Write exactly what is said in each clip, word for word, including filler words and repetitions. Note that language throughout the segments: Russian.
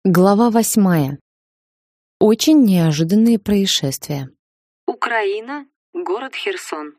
Глава восьмая. Очень неожиданные происшествия. Украина, город Херсон.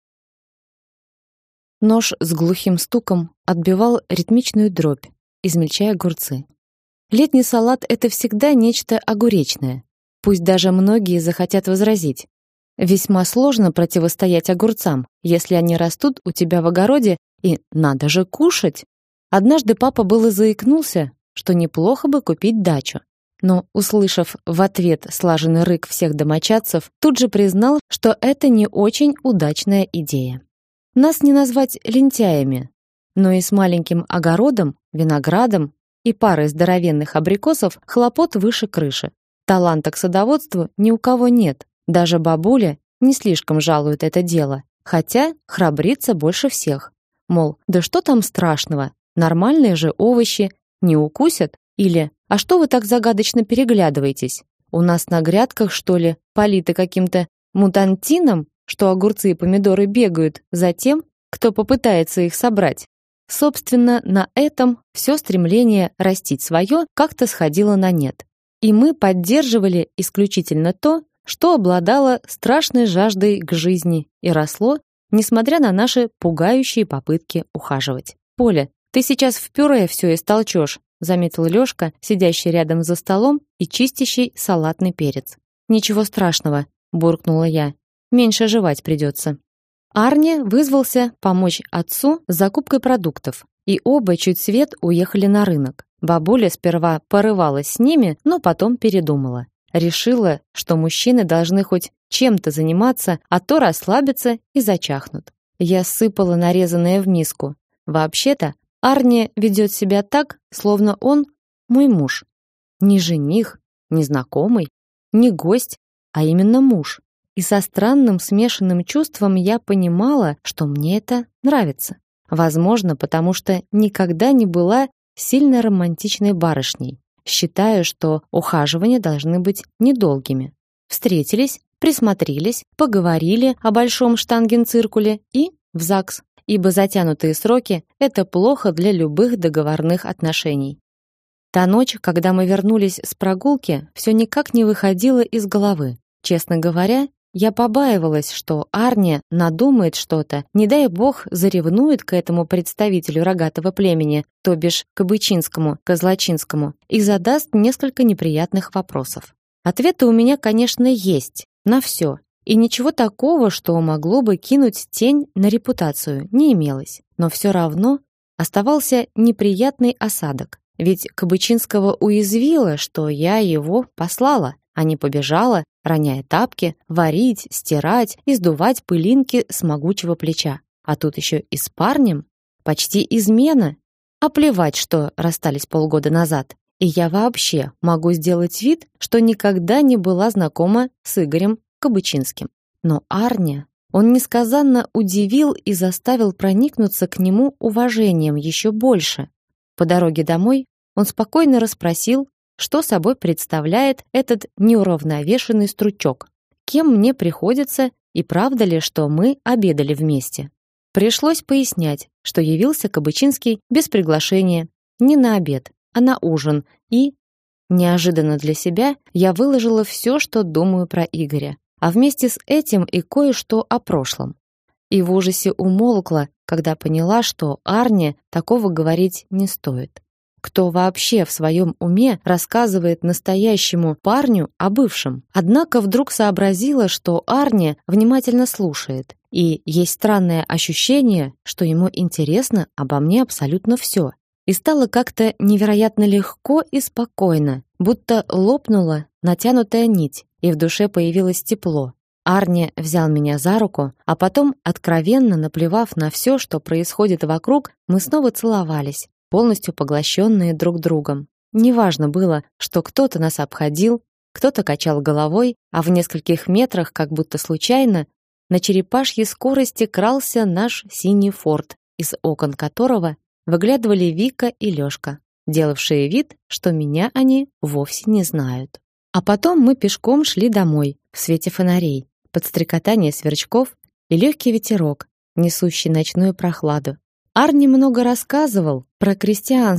Нож с глухим стуком отбивал ритмичную дробь, измельчая огурцы. Летний салат — это всегда нечто огуречное. Пусть даже многие захотят возразить. Весьма сложно противостоять огурцам, если они растут у тебя в огороде, и надо же кушать. Однажды папа было заикнулся, что неплохо бы купить дачу. Но, услышав в ответ слаженный рык всех домочадцев, тут же признал, что это не очень удачная идея. Нас не назвать лентяями, но и с маленьким огородом, виноградом и парой здоровенных абрикосов хлопот выше крыши. Таланта к садоводству ни у кого нет, даже бабуля не слишком жалует это дело, хотя храбрится больше всех. Мол, да что там страшного, нормальные же овощи, не укусят? Или «А что вы так загадочно переглядываетесь? У нас на грядках, что ли, политы каким-то мутантином, что огурцы и помидоры бегают за тем, кто попытается их собрать?» Собственно, на этом все стремление растить свое как-то сходило на нет. И мы поддерживали исключительно то, что обладало страшной жаждой к жизни и росло, несмотря на наши пугающие попытки ухаживать. «Поля, ты сейчас в пюре все истолчешь», заметил Лёшка, сидящий рядом за столом и чистящий салатный перец. «Ничего страшного», буркнула я. «Меньше жевать придется». Арне вызвался помочь отцу с закупкой продуктов, и оба чуть свет уехали на рынок. Бабуля сперва порывалась с ними, но потом передумала. Решила, что мужчины должны хоть чем-то заниматься, а то расслабятся и зачахнут. Я сыпала нарезанное в миску. Вообще-то, Арне ведет себя так, словно он мой муж. Не жених, не знакомый, не гость, а именно муж. И со странным смешанным чувством я понимала, что мне это нравится. Возможно, потому что никогда не была сильно романтичной барышней. Считаю, что ухаживания должны быть недолгими. Встретились, присмотрелись, поговорили о большом штангенциркуле и в ЗАГС. Ибо затянутые сроки — это плохо для любых договорных отношений. Та ночь, когда мы вернулись с прогулки, все никак не выходила из головы. Честно говоря, я побаивалась, что Арне надумает что-то, не дай бог заревнует к этому представителю рогатого племени, то бишь кабычинскому, козлачинскому, и задаст несколько неприятных вопросов. Ответы у меня, конечно, есть на все. И ничего такого, что могло бы кинуть тень на репутацию, не имелось. Но все равно оставался неприятный осадок. Ведь Кабычинского уязвило, что я его послала, а не побежала, роняя тапки, варить, стирать и сдувать пылинки с могучего плеча. А тут еще и с парнем. Почти измена. А плевать, что расстались полгода назад. И я вообще могу сделать вид, что никогда не была знакома с Игорем Кабычинским. Но Арне, он несказанно удивил и заставил проникнуться к нему уважением еще больше. По дороге домой он спокойно расспросил, что собой представляет этот неуравновешенный стручок, кем мне приходится и правда ли, что мы обедали вместе. Пришлось пояснять, что явился Кабычинский без приглашения, не на обед, а на ужин, и, неожиданно для себя, я выложила все, что думаю про Игоря. А вместе с этим и кое-что о прошлом. И в ужасе умолкла, когда поняла, что Арне такого говорить не стоит. Кто вообще в своем уме рассказывает настоящему парню о бывшем? Однако вдруг сообразила, что Арне внимательно слушает, и есть странное ощущение, что ему интересно обо мне абсолютно все. И стало как-то невероятно легко и спокойно, будто лопнула натянутая нить. И в душе появилось тепло. Арне взял меня за руку, а потом, откровенно наплевав на все, что происходит вокруг, мы снова целовались, полностью поглощенные друг другом. Неважно было, что кто-то нас обходил, кто-то качал головой, а в нескольких метрах, как будто случайно, на черепашьей скорости крался наш синий форд, из окон которого выглядывали Вика и Лёшка, делавшие вид, что меня они вовсе не знают. А потом мы пешком шли домой, в свете фонарей, под стрекотание сверчков и легкий ветерок, несущий ночную прохладу. Арни много рассказывал про Кристиансен,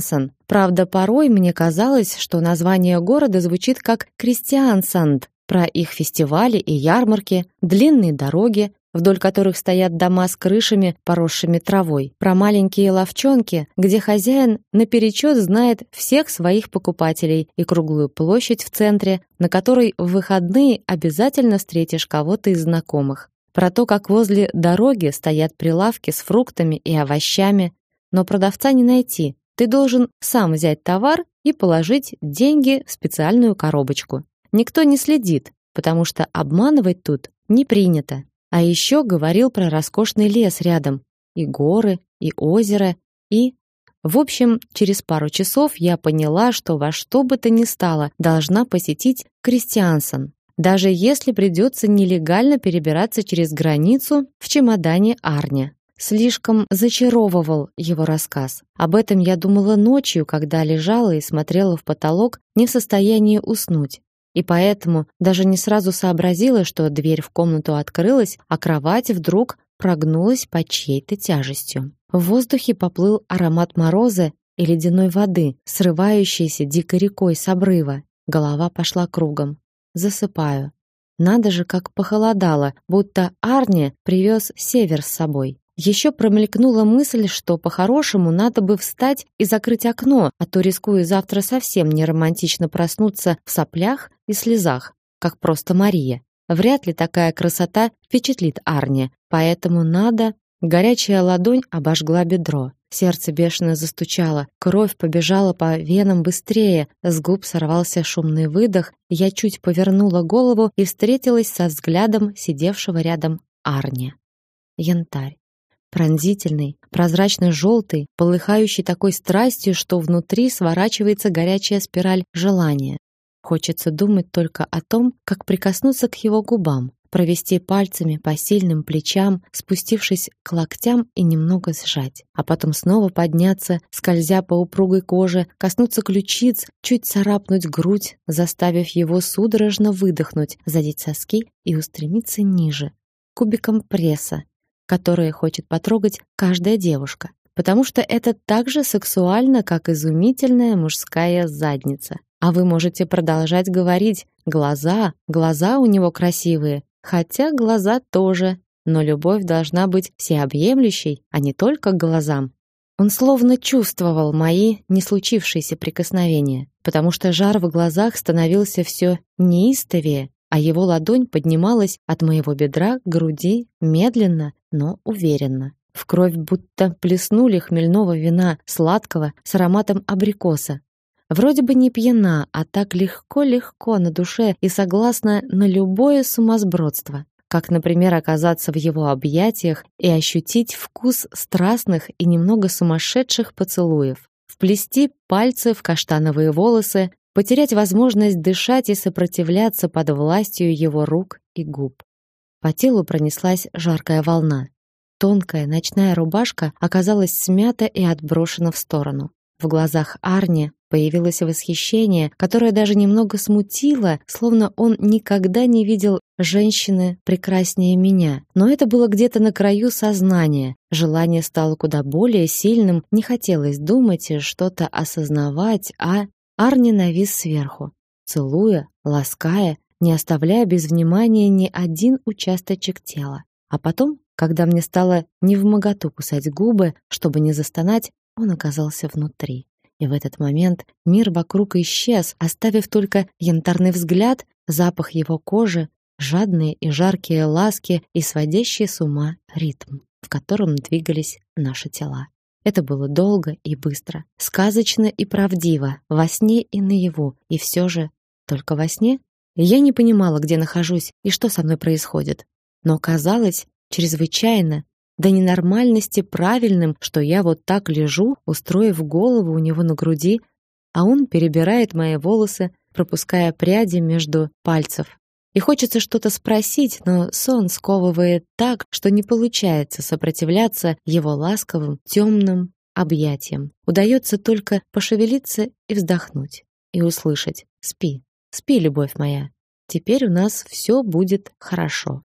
Правда, порой мне казалось, что название города звучит как Кристиансанд, про их фестивали и ярмарки, длинные дороги, вдоль которых стоят дома с крышами, поросшими травой, про маленькие лавчонки, где хозяин наперечет знает всех своих покупателей, и круглую площадь в центре, на которой в выходные обязательно встретишь кого-то из знакомых. Про то, как возле дороги стоят прилавки с фруктами и овощами, но продавца не найти. Ты должен сам взять товар и положить деньги в специальную коробочку. Никто не следит, потому что обманывать тут не принято. А еще говорил про роскошный лес рядом, и горы, и озеро, и... В общем, через пару часов я поняла, что во что бы то ни стало должна посетить Кристиансанд, даже если придется нелегально перебираться через границу в чемодане Арни. Слишком зачаровывал его рассказ. Об этом я думала ночью, когда лежала и смотрела в потолок, не в состоянии уснуть. И поэтому даже не сразу сообразила, что дверь в комнату открылась, а кровать вдруг прогнулась под чьей-то тяжестью. В воздухе поплыл аромат мороза и ледяной воды, срывающейся дикой рекой с обрыва. Голова пошла кругом. Засыпаю. Надо же, как похолодало, будто Арни привез север с собой. Еще промелькнула мысль, что по-хорошему надо бы встать и закрыть окно, а то рискую завтра совсем не романтично проснуться в соплях и слезах, как просто Мария. Вряд ли такая красота впечатлит Арни, поэтому надо... Горячая ладонь обожгла бедро. Сердце бешено застучало, кровь побежала по венам быстрее, с губ сорвался шумный выдох, я чуть повернула голову и встретилась со взглядом сидевшего рядом Арни. Янтарь. Пронзительный, прозрачно-желтый, полыхающий такой страстью, что внутри сворачивается горячая спираль желания. Хочется думать только о том, как прикоснуться к его губам, провести пальцами по сильным плечам, спустившись к локтям и немного сжать, а потом снова подняться, скользя по упругой коже, коснуться ключиц, чуть царапнуть грудь, заставив его судорожно выдохнуть, задеть соски и устремиться ниже, кубиком пресса, которые хочет потрогать каждая девушка, потому что это так же сексуально, как изумительная мужская задница. А вы можете продолжать говорить: глаза, глаза у него красивые, хотя глаза тоже, но любовь должна быть всеобъемлющей, а не только к глазам. Он словно чувствовал мои не случившиеся прикосновения, потому что жар в глазах становился все неистовее, а его ладонь поднималась от моего бедра к груди медленно, но уверенно. В кровь будто плеснули хмельного вина, сладкого, с ароматом абрикоса. Вроде бы не пьяна, а так легко-легко на душе и согласна на любое сумасбродство. Как, например, оказаться в его объятиях и ощутить вкус страстных и немного сумасшедших поцелуев. Вплести пальцы в каштановые волосы, потерять возможность дышать и сопротивляться под властью его рук и губ. По телу пронеслась жаркая волна. Тонкая ночная рубашка оказалась смята и отброшена в сторону. В глазах Арни появилось восхищение, которое даже немного смутило, словно он никогда не видел женщины прекраснее меня. Но это было где-то на краю сознания. Желание стало куда более сильным, не хотелось думать и что-то осознавать, а Арни навис сверху, целуя, лаская, не оставляя без внимания ни один участочек тела. А потом, когда мне стало невмоготу кусать губы, чтобы не застонать, он оказался внутри. И в этот момент мир вокруг исчез, оставив только янтарный взгляд, запах его кожи, жадные и жаркие ласки и сводящий с ума ритм, в котором двигались наши тела. Это было долго и быстро, сказочно и правдиво, во сне и наяву, и все же только во сне я не понимала, где нахожусь и что со мной происходит. Но казалось чрезвычайно, до ненормальности правильным, что я вот так лежу, устроив голову у него на груди, а он перебирает мои волосы, пропуская пряди между пальцев. И хочется что-то спросить, но сон сковывает так, что не получается сопротивляться его ласковым, темным объятиям. Удается только пошевелиться и вздохнуть, и услышать: «Спи, спи, любовь моя, теперь у нас все будет хорошо».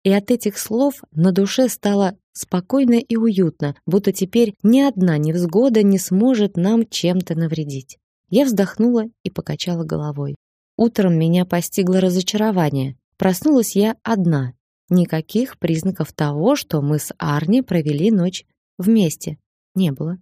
И от этих слов на душе стало спокойно и уютно, будто теперь ни одна невзгода не сможет нам чем-то навредить. Я вздохнула и покачала головой. Утром меня постигло разочарование. Проснулась я одна. Никаких признаков того, что мы с Арни провели ночь вместе, не было.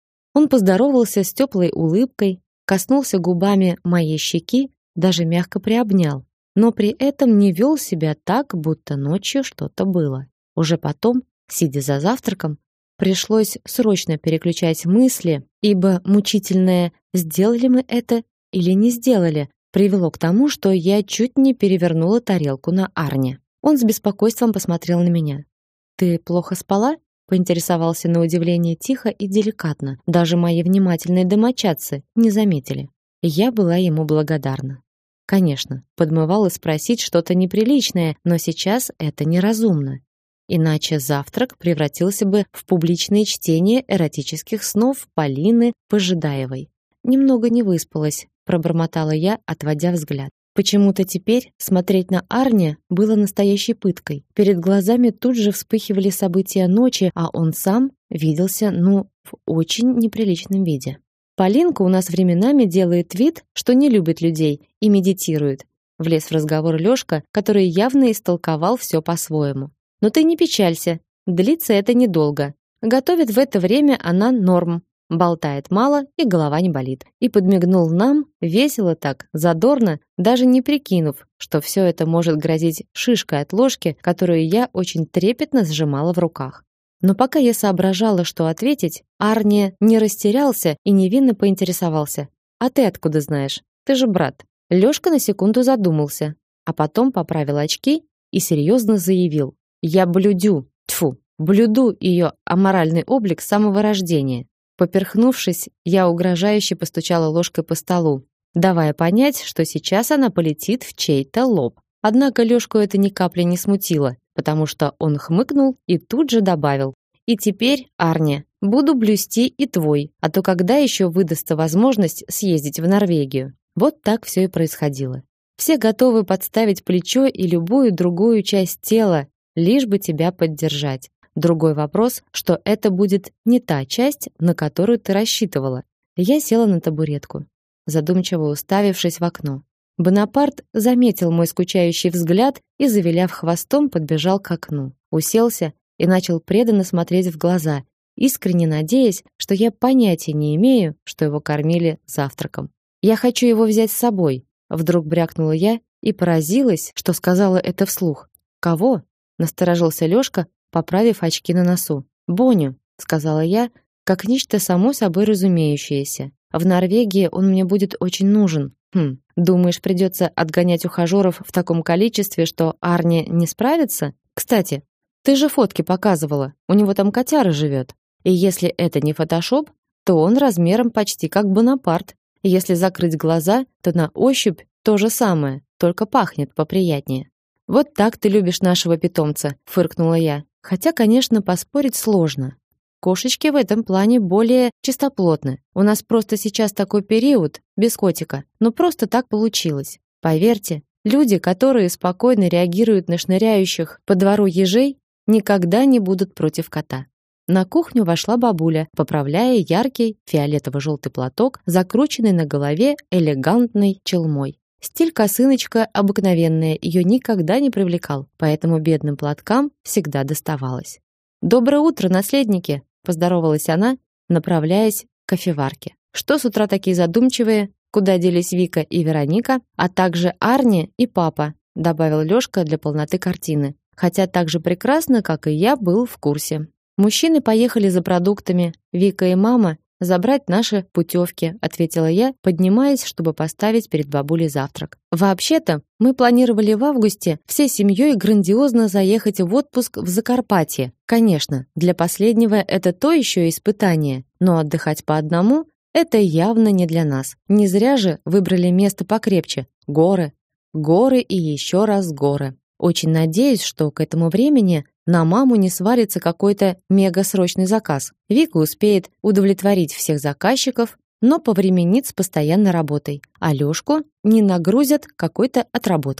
Он поздоровался с теплой улыбкой, коснулся губами моей щеки, даже мягко приобнял, но при этом не вел себя так, будто ночью что-то было. Уже потом, сидя за завтраком, пришлось срочно переключать мысли, ибо мучительное «сделали мы это или не сделали» привело к тому, что я чуть не перевернула тарелку на Арне. Он с беспокойством посмотрел на меня. «Ты плохо спала?» — поинтересовался на удивление тихо и деликатно. Даже мои внимательные домочадцы не заметили. Я была ему благодарна. Конечно, подмывало спросить что-то неприличное, но сейчас это неразумно. Иначе завтрак превратился бы в публичное чтение эротических снов Полины Пожидаевой. Немного не выспалась, пробормотала я, отводя взгляд. Почему-то теперь смотреть на Арне было настоящей пыткой. Перед глазами тут же вспыхивали события ночи, а он сам виделся, ну, в очень неприличном виде. Полинка у нас временами делает вид, что не любит людей и медитирует. Влез в разговор Лёшка, который явно истолковал все по-своему. Но ты не печалься, длится это недолго. Готовит в это время она норм. Болтает мало и голова не болит. И подмигнул нам, весело так, задорно, даже не прикинув, что все это может грозить шишкой от ложки, которую я очень трепетно сжимала в руках. Но пока я соображала, что ответить, Арни не растерялся и невинно поинтересовался. «А ты откуда знаешь? Ты же брат». Лёшка на секунду задумался, а потом поправил очки и серьезно заявил. «Я блюдю, тьфу, блюду ее аморальный облик с самого рождения». Поперхнувшись, я угрожающе постучала ложкой по столу, давая понять, что сейчас она полетит в чей-то лоб. Однако Лёшку это ни капли не смутило, потому что он хмыкнул и тут же добавил: «И теперь, Арни, буду блюсти и твой, а то когда еще выдастся возможность съездить в Норвегию?» Вот так все и происходило. Все готовы подставить плечо и любую другую часть тела, лишь бы тебя поддержать. Другой вопрос, что это будет не та часть, на которую ты рассчитывала. Я села на табуретку, задумчиво уставившись в окно. Бонапарт заметил мой скучающий взгляд и, завиляв хвостом, подбежал к окну, уселся и начал преданно смотреть в глаза, искренне надеясь, что я понятия не имею, что его кормили завтраком. «Я хочу его взять с собой», — вдруг брякнула я и поразилась, что сказала это вслух. «Кого?» — насторожился Лёшка, поправив очки на носу. «Боню», — сказала я, как нечто само собой разумеющееся. «В Норвегии он мне будет очень нужен». «Хм, думаешь, придется отгонять ухажеров в таком количестве, что Арни не справится? Кстати, ты же фотки показывала, у него там котяра живет. И если это не фотошоп, то он размером почти как Бонапарт. Если закрыть глаза, то на ощупь то же самое, только пахнет поприятнее». «Вот так ты любишь нашего питомца», — фыркнула я. Хотя, конечно, поспорить сложно. Кошечки в этом плане более чистоплотны. У нас просто сейчас такой период, без котика. Но просто так получилось. Поверьте, люди, которые спокойно реагируют на шныряющих по двору ежей, никогда не будут против кота. На кухню вошла бабуля, поправляя яркий фиолетово-желтый платок, закрученный на голове элегантной челмой. Стиль косыночка обыкновенная, ее никогда не привлекал, поэтому бедным платкам всегда доставалось. «Доброе утро, наследники!» – поздоровалась она, направляясь к кофеварке. «Что с утра такие задумчивые? Куда делись Вика и Вероника, а также Арни и папа?» – добавил Лёшка для полноты картины, хотя так же прекрасно, как и я, был в курсе. «Мужчины поехали за продуктами, Вика и мама – забрать наши путевки», — ответила я, поднимаясь, чтобы поставить перед бабулей завтрак. «Вообще-то, мы планировали в августе всей семьей грандиозно заехать в отпуск в Закарпатье. Конечно, для последнего это то еще испытание, но отдыхать по одному — это явно не для нас. Не зря же выбрали место покрепче — горы. Горы и еще раз горы. Очень надеюсь, что к этому времени на маму не свалится какой-то мега-срочный заказ. Вика успеет удовлетворить всех заказчиков, но повременит с постоянной работой, а Лёшку не нагрузят какой-то отработкой.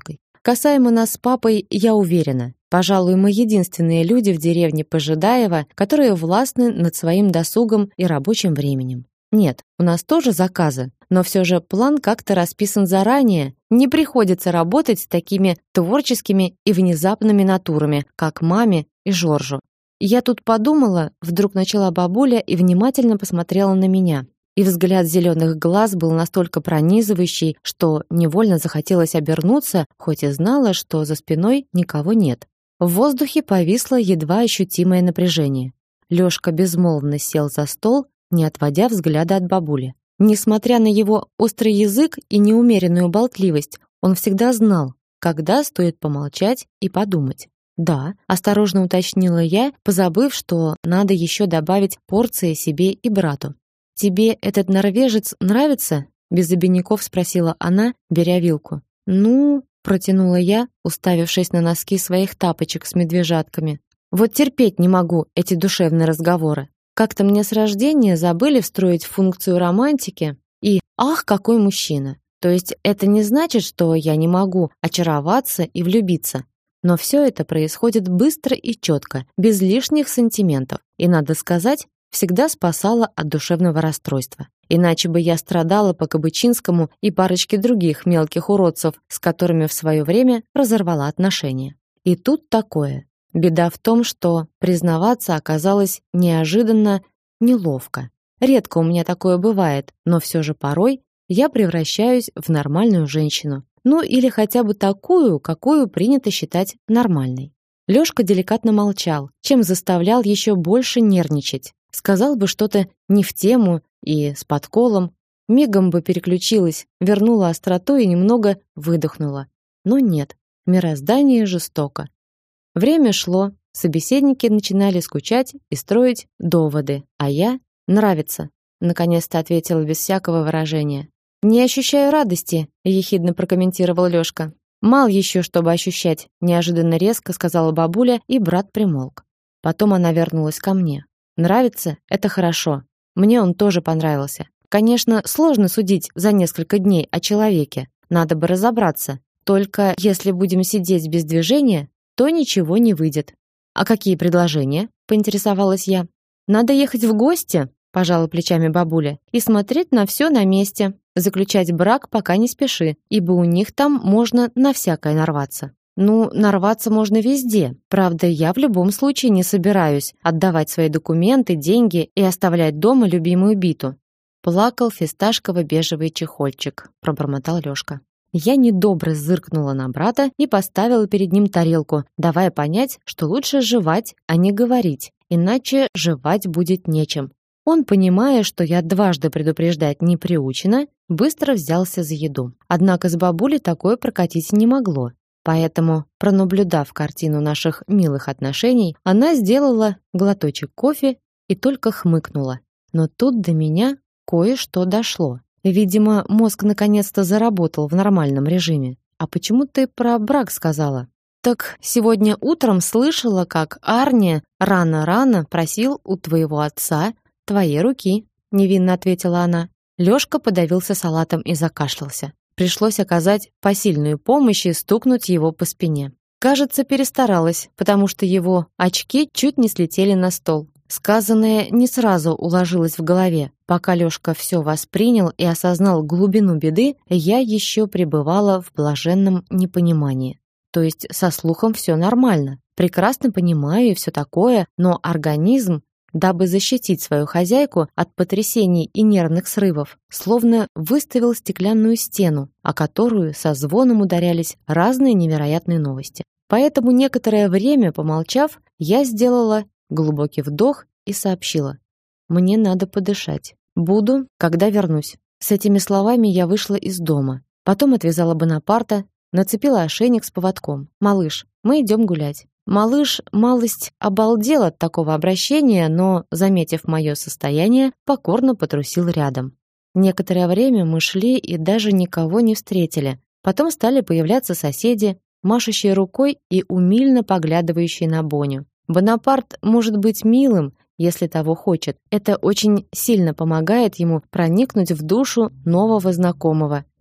Касаемо нас с папой, я уверена, пожалуй, мы единственные люди в деревне Пожидаево, которые властны над своим досугом и рабочим временем. Нет, у нас тоже заказы, но все же план как-то расписан заранее. Не приходится работать с такими творческими и внезапными натурами, как маме и Жоржу. Я тут подумала, вдруг начала бабуля и внимательно посмотрела на меня. И взгляд зеленых глаз был настолько пронизывающий, что невольно захотелось обернуться, хоть и знала, что за спиной никого нет. В воздухе повисло едва ощутимое напряжение. Лёшка безмолвно сел за стол, не отводя взгляда от бабули. Несмотря на его острый язык и неумеренную болтливость, он всегда знал, когда стоит помолчать и подумать. «Да», — осторожно уточнила я, позабыв, что надо еще добавить порции себе и брату. «Тебе этот норвежец нравится?» — без обиняков спросила она, беря вилку. «Ну...» — протянула я, уставившись на носки своих тапочек с медвежатками. «Вот терпеть не могу эти душевные разговоры. Как-то мне с рождения забыли встроить функцию романтики и «ах, какой мужчина!» То есть это не значит, что я не могу очароваться и влюбиться. Но все это происходит быстро и четко, без лишних сантиментов. И, надо сказать, всегда спасало от душевного расстройства. Иначе бы я страдала по Кабычинскому и парочке других мелких уродцев, с которыми в свое время разорвала отношения. И тут такое. Беда в том, что признаваться оказалось неожиданно неловко. Редко у меня такое бывает, но все же порой я превращаюсь в нормальную женщину. Ну или хотя бы такую, какую принято считать нормальной. Лёшка деликатно молчал, чем заставлял еще больше нервничать. Сказал бы что-то не в тему и с подколом, мигом бы переключилась, вернула остроту и немного выдохнула. Но нет, мироздание жестоко. Время шло, собеседники начинали скучать и строить доводы, а я нравится, наконец-то ответила без всякого выражения. Не ощущаю радости, ехидно прокомментировал Лёшка. Мал еще, чтобы ощущать, неожиданно резко сказала бабуля, и брат примолк. Потом она вернулась ко мне. Нравится? Это хорошо. Мне он тоже понравился. Конечно, сложно судить за несколько дней о человеке. Надо бы разобраться. Только если будем сидеть без движения, то ничего не выйдет. А какие предложения? Поинтересовалась я. Надо ехать в гости, пожала плечами бабуля, и смотреть на все на месте. Заключать брак пока не спеши, ибо у них там можно на всякое нарваться. Ну, нарваться можно везде. Правда, я в любом случае не собираюсь отдавать свои документы, деньги и оставлять дома любимую биту. Плакал фисташково-бежевый чехольчик, пробормотал Лёшка. Я недобро зыркнула на брата и поставила перед ним тарелку, давая понять, что лучше жевать, а не говорить, иначе жевать будет нечем. Он, понимая, что я дважды предупреждать не приучена, быстро взялся за еду. Однако с бабулей такое прокатить не могло. Поэтому, пронаблюдав картину наших милых отношений, она сделала глоточек кофе и только хмыкнула. Но тут до меня кое-что дошло. Видимо, мозг наконец-то заработал в нормальном режиме. А почему ты про брак сказала? Так сегодня утром слышала, как Арне рано-рано просил у твоего отца твоей руки, невинно ответила она. Лёшка подавился салатом и закашлялся. Пришлось оказать посильную помощь и стукнуть его по спине. Кажется, перестаралась, потому что его очки чуть не слетели на стол. Сказанное не сразу уложилось в голове. Пока Лёшка всё воспринял и осознал глубину беды, я ещё пребывала в блаженном непонимании. То есть со слухом всё нормально. Прекрасно понимаю и всё такое, но организм, дабы защитить свою хозяйку от потрясений и нервных срывов, словно выставил стеклянную стену, о которую со звоном ударялись разные невероятные новости. Поэтому некоторое время, помолчав, я сделала глубокий вдох и сообщила: «Мне надо подышать. Буду, когда вернусь». С этими словами я вышла из дома. Потом отвязала Бонапарта, нацепила ошейник с поводком. «Малыш, мы идем гулять». Малыш малость обалдел от такого обращения, но, заметив мое состояние, покорно потрусил рядом. Некоторое время мы шли и даже никого не встретили. Потом стали появляться соседи, машущие рукой и умильно поглядывающие на Боню. Бонапарт может быть милым, если того хочет. Это очень сильно помогает ему проникнуть в душу нового знакомого,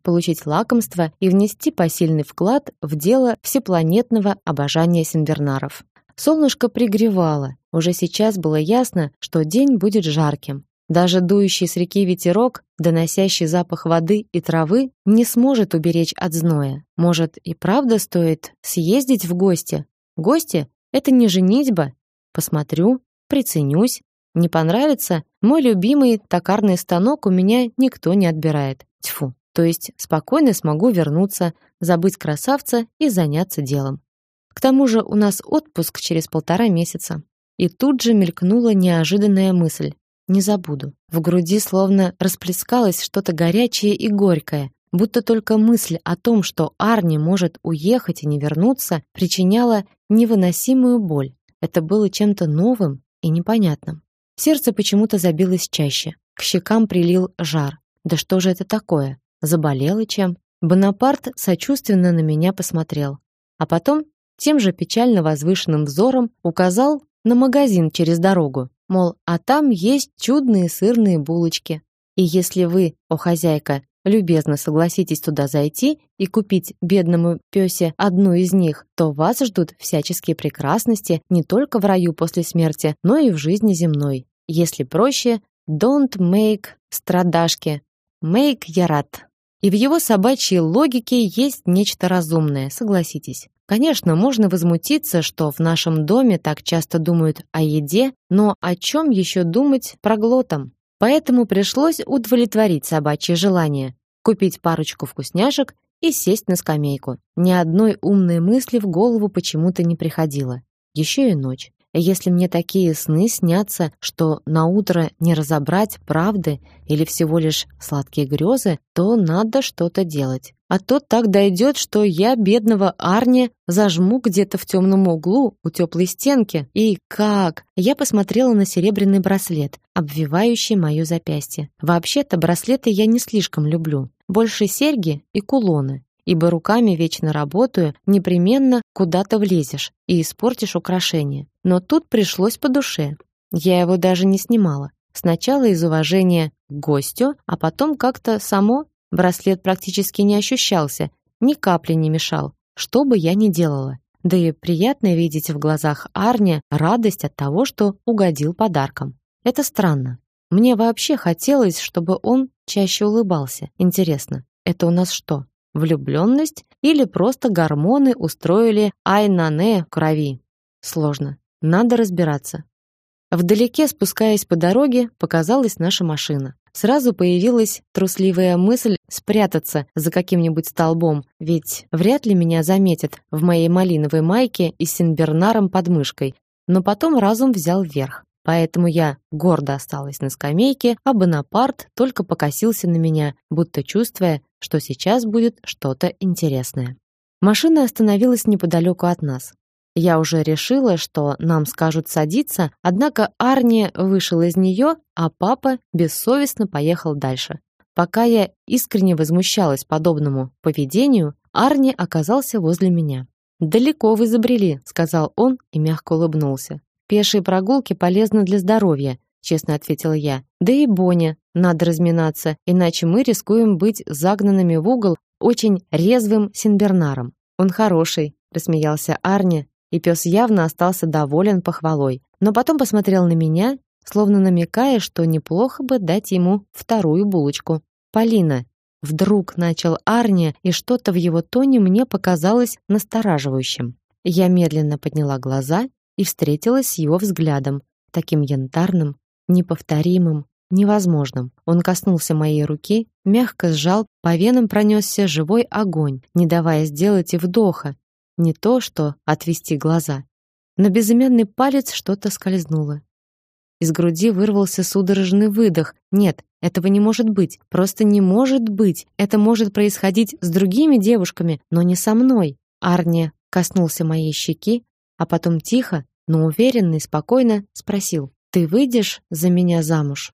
получить лакомство и внести посильный вклад в дело всепланетного обожания сенбернаров. Солнышко пригревало. Уже сейчас было ясно, что день будет жарким. Даже дующий с реки ветерок, доносящий запах воды и травы, не сможет уберечь от зноя. Может, и правда стоит съездить в гости? Гости — это не женитьба. Посмотрю, приценюсь. Не понравится? Мой любимый токарный станок у меня никто не отбирает. Тьфу. То есть спокойно смогу вернуться, забыть красавца и заняться делом. К тому же у нас отпуск через полтора месяца. И тут же мелькнула неожиданная мысль. Не забуду. В груди словно расплескалось что-то горячее и горькое, будто только мысль о том, что Арни может уехать и не вернуться, причиняла невыносимую боль. Это было чем-то новым и непонятным. Сердце почему-то забилось чаще. К щекам прилил жар. Да что же это такое? Заболела чем? Бонапарт сочувственно на меня посмотрел, а потом тем же печально возвышенным взором указал на магазин через дорогу. Мол, а там есть чудные сырные булочки. И если вы, о хозяйка, любезно согласитесь туда зайти и купить бедному пёсе одну из них, то вас ждут всяческие прекрасности не только в раю после смерти, но и в жизни земной. Если проще, don't make страдашки, make ярат. И в его собачьей логике есть нечто разумное, согласитесь. Конечно, можно возмутиться, что в нашем доме так часто думают о еде, но о чем еще думать проглотом? Поэтому пришлось удовлетворить собачье желание, купить парочку вкусняшек и сесть на скамейку. Ни одной умной мысли в голову почему-то не приходило. Еще и ночь. Если мне такие сны снятся, что на утро не разобрать, правды или всего лишь сладкие грезы, то надо что-то делать. А то так дойдет, что я бедного Арни зажму где-то в темном углу у теплой стенки. И как? Я посмотрела на серебряный браслет, обвивающий моё запястье. Вообще-то браслеты я не слишком люблю. Больше серьги и кулоны. Ибо руками вечно работаю, непременно куда-то влезешь и испортишь украшение. Но тут пришлось по душе. Я его даже не снимала. Сначала из уважения к гостю, а потом как-то само. Браслет практически не ощущался, ни капли не мешал, что бы я ни делала. Да и приятно видеть в глазах Арни радость от того, что угодил подарком. Это странно. Мне вообще хотелось, чтобы он чаще улыбался. Интересно, это у нас что, влюбленность или просто гормоны устроили айнане в крови? Сложно. Надо разбираться. Вдалеке, спускаясь по дороге, показалась наша машина. Сразу появилась трусливая мысль спрятаться за каким-нибудь столбом, ведь вряд ли меня заметят в моей малиновой майке и с сенбернаром под мышкой. Но потом разум взял верх. Поэтому я гордо осталась на скамейке, а Бонапарт только покосился на меня, будто чувствуя, что сейчас будет что-то интересное. Машина остановилась неподалеку от нас. Я уже решила, что нам скажут садиться, однако Арни вышел из нее, а папа бессовестно поехал дальше. Пока я искренне возмущалась подобному поведению, Арни оказался возле меня. «Далеко вы забрели», — сказал он и мягко улыбнулся. «Пешие прогулки полезны для здоровья», — честно ответила я. «Да и Боня, надо разминаться, иначе мы рискуем быть загнанными в угол очень резвым сенбернаром». «Он хороший», — рассмеялся Арни, и пес явно остался доволен похвалой, но потом посмотрел на меня, словно намекая, что неплохо бы дать ему вторую булочку. «Полина», — вдруг начал Арни, и что-то в его тоне мне показалось настораживающим. Я медленно подняла глаза и встретилась с его взглядом, таким янтарным, неповторимым, невозможным. Он коснулся моей руки, мягко сжал, по венам пронесся живой огонь, не давая сделать и вдоха. Не то, что отвести глаза. На безымянный палец что-то скользнуло. Из груди вырвался судорожный выдох. Нет, этого не может быть. Просто не может быть. Это может происходить с другими девушками, но не со мной. Арни коснулся моей щеки, а потом тихо, но уверенно и спокойно спросил: «Ты выйдешь за меня замуж?»